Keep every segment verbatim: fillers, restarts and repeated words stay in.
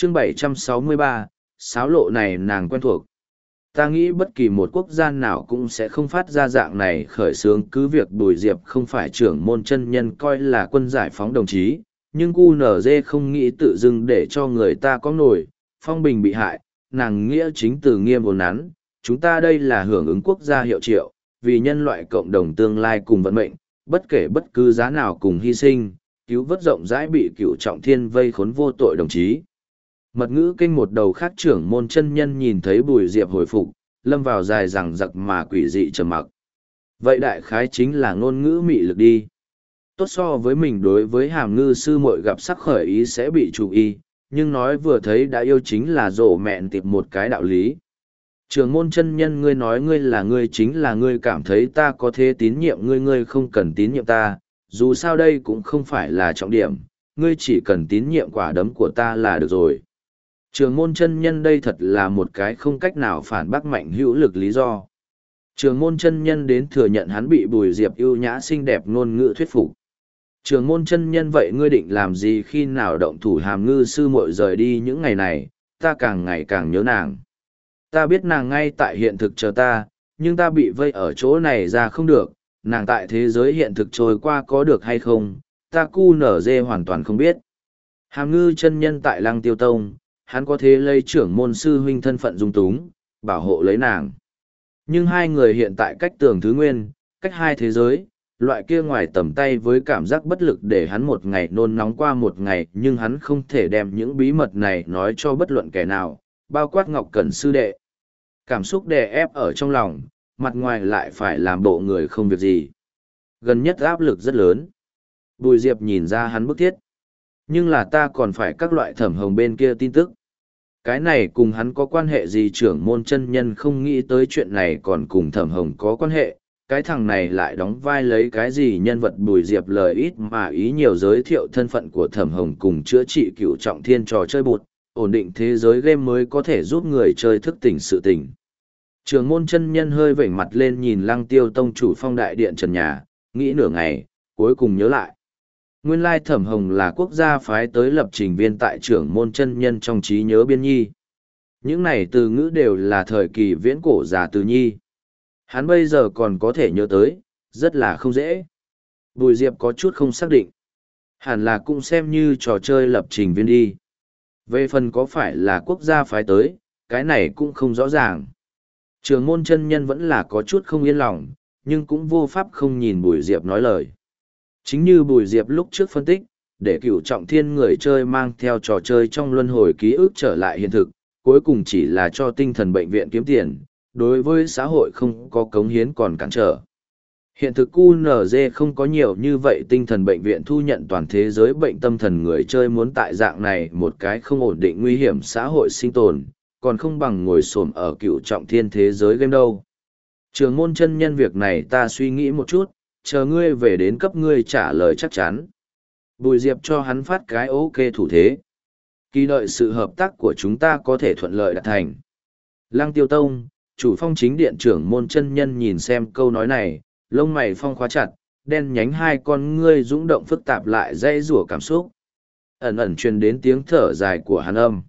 chương bảy trăm sáu mươi ba, sáo lộ này nàng quen thuộc. Ta nghĩ bất kỳ một quốc gia nào cũng sẽ không phát ra dạng này khởi xướng, cứ việc Bùi Diệp không phải trưởng môn chân nhân coi là quân giải phóng đồng chí, nhưng cu nở dê không nghĩ tự dưng để cho người ta có nổi, phong bình bị hại, nàng nghĩa chính từ nghiêm vốn nắn, chúng ta đây là hưởng ứng quốc gia hiệu triệu, vì nhân loại cộng đồng tương lai cùng vận mệnh, bất kể bất cứ giá nào cùng hy sinh, cứu vớt rộng rãi bị Cửu Trọng Thiên vây khốn vô tội đồng chí. Mật ngữ kênh một đầu khác trưởng môn chân nhân nhìn thấy Bùi Diệp hồi phục, lâm vào dài rằng giặc mà quỷ dị trầm mặc. Vậy đại khái chính là ngôn ngữ mị lực đi. Tốt so với mình đối với Hàm Ngư sư muội gặp sắc khởi ý sẽ bị chú ý, nhưng nói vừa thấy đã yêu chính là rổ mẹn tiệp một cái đạo lý. Trưởng môn chân nhân, ngươi nói ngươi là ngươi chính là ngươi, cảm thấy ta có thế tín nhiệm ngươi, ngươi không cần tín nhiệm ta, dù sao đây cũng không phải là trọng điểm, ngươi chỉ cần tín nhiệm quả đấm của ta là được rồi. Trường môn chân nhân đây thật là một cái không cách nào phản bác mạnh hữu lực lý do. Trường môn chân nhân đến thừa nhận hắn bị Bùi Diệp ưu nhã xinh đẹp ngôn ngữ thuyết phục. Trường môn chân nhân, vậy ngươi định làm gì khi nào động thủ Hàm Ngư sư muội rời đi những ngày này, ta càng ngày càng nhớ nàng. Ta biết nàng ngay tại hiện thực chờ ta, nhưng ta bị vây ở chỗ này ra không được, nàng tại thế giới hiện thực trôi qua có được hay không, ta cu nở dê hoàn toàn không biết. Hàm Ngư chân nhân tại Lăng Tiêu Tông, hắn có thể lấy trưởng môn sư huynh thân phận dung túng, bảo hộ lấy nàng. Nhưng hai người hiện tại cách tường thứ nguyên, cách hai thế giới, loại kia ngoài tầm tay với cảm giác bất lực để hắn một ngày nôn nóng qua một ngày, nhưng hắn không thể đem những bí mật này nói cho bất luận kẻ nào, bao quát Ngọc Cẩn sư đệ. Cảm xúc đè ép ở trong lòng, mặt ngoài lại phải làm bộ người không việc gì. Gần nhất áp lực rất lớn. Bùi Diệp nhìn ra hắn bức thiết. Nhưng là ta còn phải các loại Thẩm Hồng bên kia tin tức. Cái này cùng hắn có quan hệ gì? Trưởng môn chân nhân không nghĩ tới chuyện này còn cùng Thẩm Hồng có quan hệ. Cái thằng này lại đóng vai lấy cái gì nhân vật? Bùi Diệp lời ít mà ý nhiều giới thiệu thân phận của Thẩm Hồng cùng chữa trị Cửu Trọng Thiên trò chơi bụt, ổn định thế giới game mới có thể giúp người chơi thức tỉnh sự tỉnh. Trường môn chân nhân hơi vểnh mặt lên nhìn Lăng Tiêu Tông chủ phong đại điện trần nhà, nghĩ nửa ngày, cuối cùng nhớ lại. Nguyên lai Thẩm Hồng là quốc gia phái tới lập trình viên tại trưởng môn chân nhân trong trí nhớ biên nhi. Những này từ ngữ đều là thời kỳ viễn cổ già từ nhi. Hắn bây giờ còn có thể nhớ tới, rất là không dễ. Bùi Diệp có chút không xác định. Hẳn là cũng xem như trò chơi lập trình viên đi. Về phần có phải là quốc gia phái tới, cái này cũng không rõ ràng. Trường môn chân nhân vẫn là có chút không yên lòng, nhưng cũng vô pháp không nhìn Bùi Diệp nói lời. Chính như Bùi Diệp lúc trước phân tích, để Cửu Trọng Thiên người chơi mang theo trò chơi trong luân hồi ký ức trở lại hiện thực, cuối cùng chỉ là cho tinh thần bệnh viện kiếm tiền, đối với xã hội không có cống hiến còn cản trở. Hiện thực cu nờ dê không có nhiều như vậy tinh thần bệnh viện thu nhận toàn thế giới bệnh tâm thần người chơi muốn tại dạng này một cái không ổn định nguy hiểm xã hội sinh tồn, còn không bằng ngồi xổm ở Cửu Trọng Thiên thế giới game đâu. Trường môn chân nhân, việc này ta suy nghĩ một chút, chờ ngươi về đến cấp ngươi trả lời chắc chắn. Bùi Diệp cho hắn phát cái ok thủ thế. Kỳ đợi sự hợp tác của chúng ta có thể thuận lợi đạt thành. Lăng Tiêu Tông, chủ phong chính điện trưởng môn chân nhân nhìn xem câu nói này, lông mày phong khóa chặt, đen nhánh hai con ngươi dũng động phức tạp lại dây rủa cảm xúc. Ẩn ẩn truyền đến tiếng thở dài của hắn âm.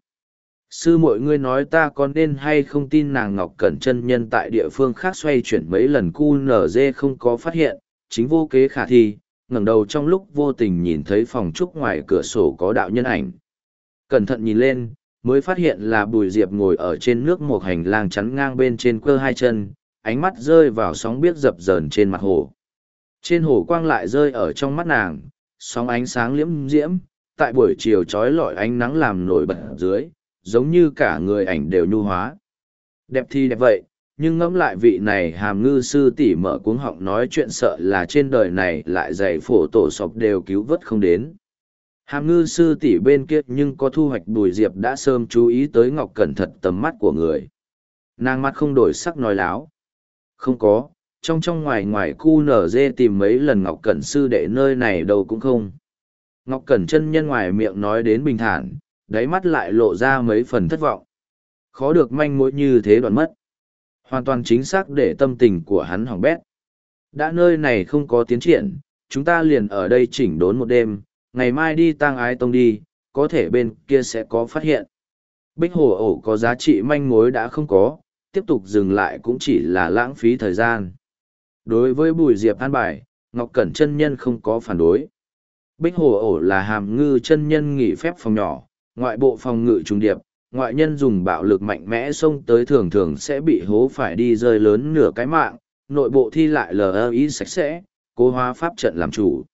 Sư muội, ngươi nói ta có nên hay không tin nàng Ngọc Cẩn chân nhân tại địa phương khác xoay chuyển mấy lần cu nở dê không có phát hiện, chính vô kế khả thi, ngẩng đầu trong lúc vô tình nhìn thấy phòng trúc ngoài cửa sổ có đạo nhân ảnh. Cẩn thận nhìn lên, mới phát hiện là Bùi Diệp ngồi ở trên nước một hành lang chắn ngang bên trên cơ hai chân, ánh mắt rơi vào sóng biếc dập dờn trên mặt hồ. Trên hồ quang lại rơi ở trong mắt nàng, sóng ánh sáng liễm diễm, tại buổi chiều trói lọi ánh nắng làm nổi bật dưới, giống như cả người ảnh đều nhu hóa. Đẹp thì đẹp vậy, nhưng ngẫm lại vị này Hàm Ngư sư tỷ mở cuống họng nói chuyện, sợ là trên đời này lại dày phổ tổ sọc đều cứu vớt không đến. Hàm Ngư sư tỷ bên kia nhưng có thu hoạch. Bùi Diệp đã sớm chú ý tới Ngọc Cẩn thật tầm mắt của người. Nàng mắt không đổi sắc nói láo. Không có, trong trong ngoài ngoài cu nở dê tìm mấy lần Ngọc Cẩn sư đệ nơi này đâu cũng không. Ngọc Cẩn chân nhân ngoài miệng nói đến bình thản, đáy mắt lại lộ ra mấy phần thất vọng. Khó được manh mối như thế đoạn mất. Hoàn toàn chính xác để tâm tình của hắn hỏng bét. Đã nơi này không có tiến triển, chúng ta liền ở đây chỉnh đốn một đêm, ngày mai đi tang ái tông đi, có thể bên kia sẽ có phát hiện. Bích hồ ổ có giá trị manh mối đã không có, tiếp tục dừng lại cũng chỉ là lãng phí thời gian. Đối với Bùi Diệp an bài, Ngọc Cẩn chân nhân không có phản đối. Bích hồ ổ là hàm ngư chân nhân nghỉ phép phòng nhỏ, ngoại bộ phòng ngự trùng điệp, ngoại nhân dùng bạo lực mạnh mẽ xông tới thường thường sẽ bị hố phải đi rơi lớn nửa cái mạng, nội bộ thi lại lờ ý sạch sẽ, cố hóa pháp trận làm chủ.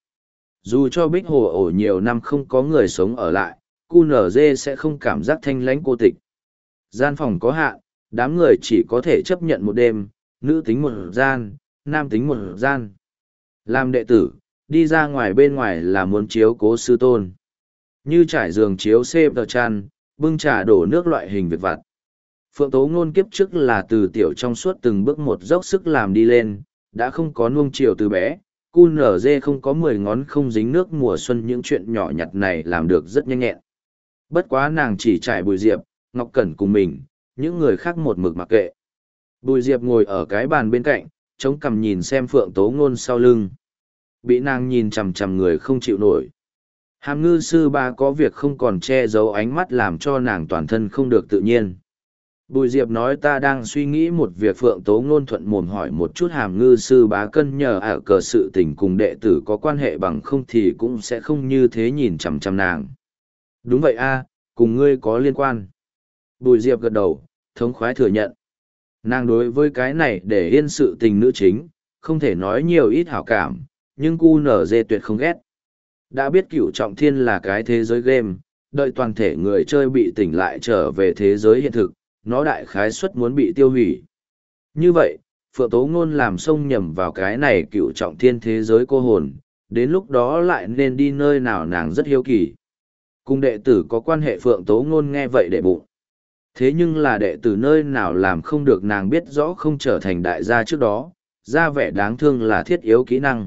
Dù cho Bích hồ ổ nhiều năm không có người sống ở lại, cu nở dê sẽ không cảm giác thanh lãnh cô tịch. Gian phòng có hạn, đám người chỉ có thể chấp nhận một đêm, nữ tính một gian, nam tính một gian. Làm đệ tử, đi ra ngoài bên ngoài là muốn chiếu cố sư tôn. Như trải giường chiếu xếp tờ chăn, bưng trà đổ nước loại hình việc vặt. Phượng Tố Ngôn kiếp trước là từ tiểu trong suốt từng bước một dốc sức làm đi lên, đã không có nuông chiều từ bé, cu nở dê không có mười ngón không dính nước mùa xuân, những chuyện nhỏ nhặt này làm được rất nhanh nhẹn. Bất quá nàng chỉ trải Bùi Diệp, Ngọc Cẩn cùng mình, những người khác một mực mặc kệ. Bùi Diệp ngồi ở cái bàn bên cạnh, chống cằm nhìn xem Phượng Tố Ngôn sau lưng. Bị nàng nhìn chằm chằm người không chịu nổi. Hàm ngư sư ba có việc không còn che giấu ánh mắt làm cho nàng toàn thân không được tự nhiên. Bùi Diệp nói ta đang suy nghĩ một việc. Phượng Tố Ngôn thuận mồm hỏi một chút hàm ngư sư bá cân nhờ ở cờ sự tình cùng đệ tử có quan hệ bằng không thì cũng sẽ không như thế nhìn chằm chằm nàng. Đúng vậy a, cùng ngươi có liên quan. Bùi Diệp gật đầu, thống khoái thừa nhận. Nàng đối với cái này để yên sự tình nữ chính, không thể nói nhiều ít hảo cảm, nhưng cu nở dê tuyệt không ghét. Đã biết Cửu Trọng Thiên là cái thế giới game, đợi toàn thể người chơi bị tỉnh lại trở về thế giới hiện thực, nó đại khái suất muốn bị tiêu hủy. Như vậy, Phượng Tố Ngôn làm xông nhầm vào cái này Cửu Trọng Thiên thế giới cô hồn, đến lúc đó lại nên đi nơi nào nàng rất hiếu kỳ. Cùng đệ tử có quan hệ Phượng Tố Ngôn nghe vậy để bụng. Thế nhưng là đệ tử nơi nào làm không được, nàng biết rõ không trở thành đại gia trước đó, ra vẻ đáng thương là thiết yếu kỹ năng.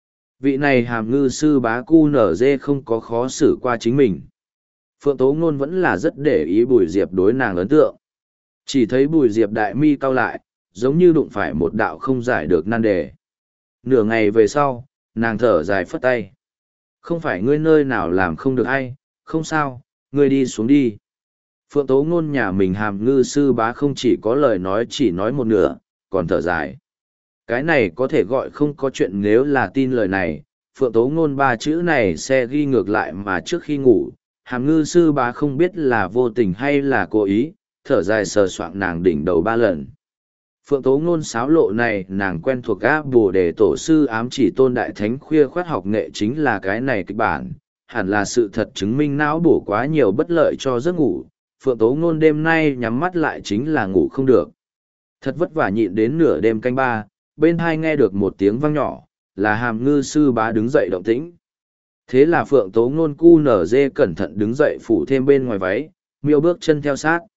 Vị này hàm ngư sư bá cu nở dê không có khó xử qua chính mình. Phượng Tố Ngôn vẫn là rất để ý Bùi Diệp đối nàng ấn tượng. Chỉ thấy Bùi Diệp đại mi cau lại, giống như đụng phải một đạo không giải được nan đề. Nửa ngày về sau, nàng thở dài phất tay. Không phải ngươi nơi nào làm không được hay, không sao, ngươi đi xuống đi. Phượng Tố Ngôn nhà mình hàm ngư sư bá không chỉ có lời nói chỉ nói một nửa, còn thở dài. Cái này có thể gọi không có chuyện, nếu là tin lời này, Phượng Tố Ngôn ba chữ này sẽ ghi ngược lại mà trước khi ngủ, hàm ngư sư bá không biết là vô tình hay là cố ý, thở dài sờ soạng nàng đỉnh đầu ba lần. Phượng Tố Ngôn xáo lộ này nàng quen thuộc áp bồ đề tổ sư ám chỉ tôn đại thánh khuya khoát học nghệ chính là cái này kịch bản, hẳn là sự thật chứng minh não bổ quá nhiều bất lợi cho giấc ngủ. Phượng Tố Ngôn đêm nay nhắm mắt lại chính là ngủ không được. Thật vất vả nhịn đến nửa đêm canh ba, bên hai nghe được một tiếng vang nhỏ, là hàm ngư sư bá đứng dậy động tĩnh. Thế là Phượng Tố Ngôn cu nở dê cẩn thận đứng dậy phủ thêm bên ngoài váy, miêu bước chân theo sát.